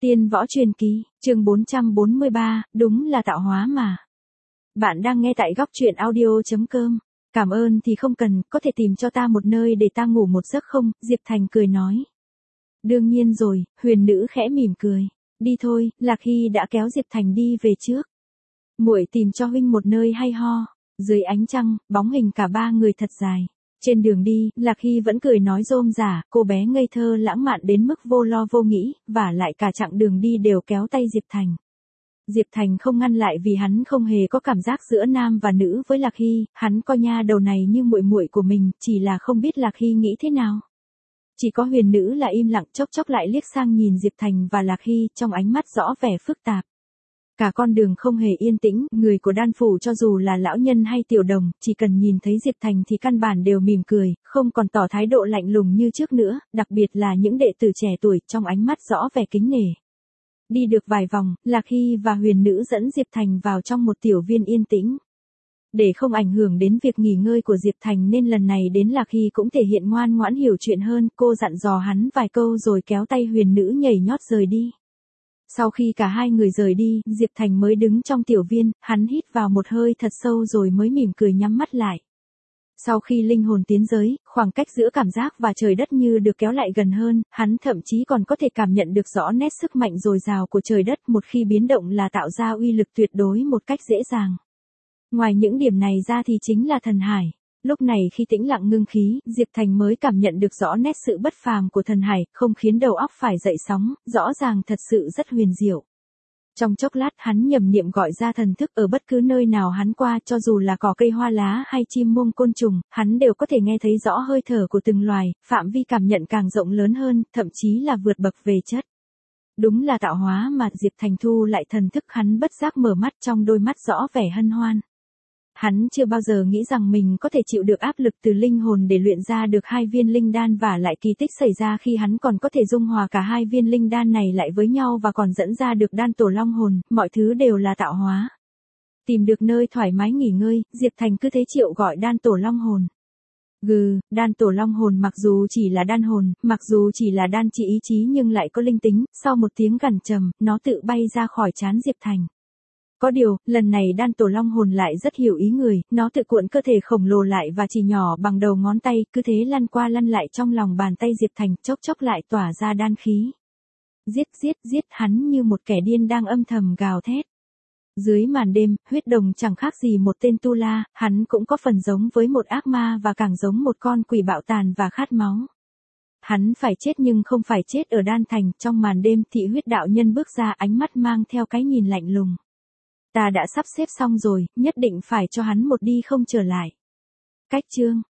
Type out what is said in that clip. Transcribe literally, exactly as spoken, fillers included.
Tiên võ truyền kỳ, chương bốn trăm bốn mươi ba, đúng là tạo hóa mà. Bạn đang nghe tại góc truyện audio chấm com. Cảm ơn thì không cần, có thể tìm cho ta một nơi để ta ngủ một giấc không? Diệp Thành cười nói. Đương nhiên rồi, huyền nữ khẽ mỉm cười. Đi thôi, Lạc Hy đã kéo Diệp Thành đi về trước. Muội tìm cho huynh một nơi hay ho. Dưới ánh trăng, bóng hình cả ba người thật dài. Trên đường đi, Lạc Hy vẫn cười nói rôm rả, cô bé ngây thơ lãng mạn đến mức vô lo vô nghĩ, và lại cả chặng đường đi đều kéo tay Diệp Thành. Diệp Thành không ngăn lại vì hắn không hề có cảm giác giữa nam và nữ với Lạc Hy, hắn coi nha đầu này như muội muội của mình, chỉ là không biết Lạc Hy nghĩ thế nào. Chỉ có huyền nữ là im lặng, chốc chốc lại liếc sang nhìn Diệp Thành và Lạc Hy, trong ánh mắt rõ vẻ phức tạp. Cả con đường không hề yên tĩnh, người của đan phủ cho dù là lão nhân hay tiểu đồng, chỉ cần nhìn thấy Diệp Thành thì căn bản đều mỉm cười, không còn tỏ thái độ lạnh lùng như trước nữa, đặc biệt là những đệ tử trẻ tuổi, trong ánh mắt rõ vẻ kính nể. Đi được vài vòng, Lạc Hy và huyền nữ dẫn Diệp Thành vào trong một tiểu viên yên tĩnh. Để không ảnh hưởng đến việc nghỉ ngơi của Diệp Thành nên lần này đến Lạc Hy cũng thể hiện ngoan ngoãn hiểu chuyện hơn, cô dặn dò hắn vài câu rồi kéo tay huyền nữ nhảy nhót rời đi. Sau khi cả hai người rời đi, Diệp Thành mới đứng trong tiểu viên, hắn hít vào một hơi thật sâu rồi mới mỉm cười nhắm mắt lại. Sau khi linh hồn tiến giới, khoảng cách giữa cảm giác và trời đất như được kéo lại gần hơn, hắn thậm chí còn có thể cảm nhận được rõ nét sức mạnh dồi dào của trời đất, một khi biến động là tạo ra uy lực tuyệt đối một cách dễ dàng. Ngoài những điểm này ra thì chính là thần hải. Lúc này khi tĩnh lặng ngưng khí, Diệp Thành mới cảm nhận được rõ nét sự bất phàm của thần hải, không khiến đầu óc phải dậy sóng, rõ ràng thật sự rất huyền diệu. Trong chốc lát hắn nhầm niệm gọi ra thần thức, ở bất cứ nơi nào hắn qua, cho dù là cỏ cây hoa lá hay chim muông côn trùng, hắn đều có thể nghe thấy rõ hơi thở của từng loài, phạm vi cảm nhận càng rộng lớn hơn, thậm chí là vượt bậc về chất. Đúng là tạo hóa mà. Diệp Thành thu lại thần thức, hắn bất giác mở mắt, trong đôi mắt rõ vẻ hân hoan. Hắn chưa bao giờ nghĩ rằng mình có thể chịu được áp lực từ linh hồn để luyện ra được hai viên linh đan, và lại kỳ tích xảy ra khi hắn còn có thể dung hòa cả hai viên linh đan này lại với nhau và còn dẫn ra được đan tổ long hồn, mọi thứ đều là tạo hóa. Tìm được nơi thoải mái nghỉ ngơi, Diệp Thành cứ thế triệu gọi đan tổ long hồn. Gừ, đan tổ long hồn mặc dù chỉ là đan hồn, mặc dù chỉ là đan chỉ ý chí nhưng lại có linh tính, sau một tiếng gằn trầm, nó tự bay ra khỏi trán Diệp Thành. Có điều, lần này đan tổ long hồn lại rất hiểu ý người, nó tự cuộn cơ thể khổng lồ lại và chỉ nhỏ bằng đầu ngón tay, cứ thế lăn qua lăn lại trong lòng bàn tay Diệp Thành, chốc chốc lại tỏa ra đan khí. Giết giết giết, hắn như một kẻ điên đang âm thầm gào thét. Dưới màn đêm, huyết đồng chẳng khác gì một tên tu la, hắn cũng có phần giống với một ác ma và càng giống một con quỷ bạo tàn và khát máu. Hắn phải chết nhưng không phải chết ở đan thành. Trong màn đêm, thị huyết đạo nhân bước ra, ánh mắt mang theo cái nhìn lạnh lùng. Ta đã sắp xếp xong rồi, nhất định phải cho hắn một đi không trở lại. Cách chương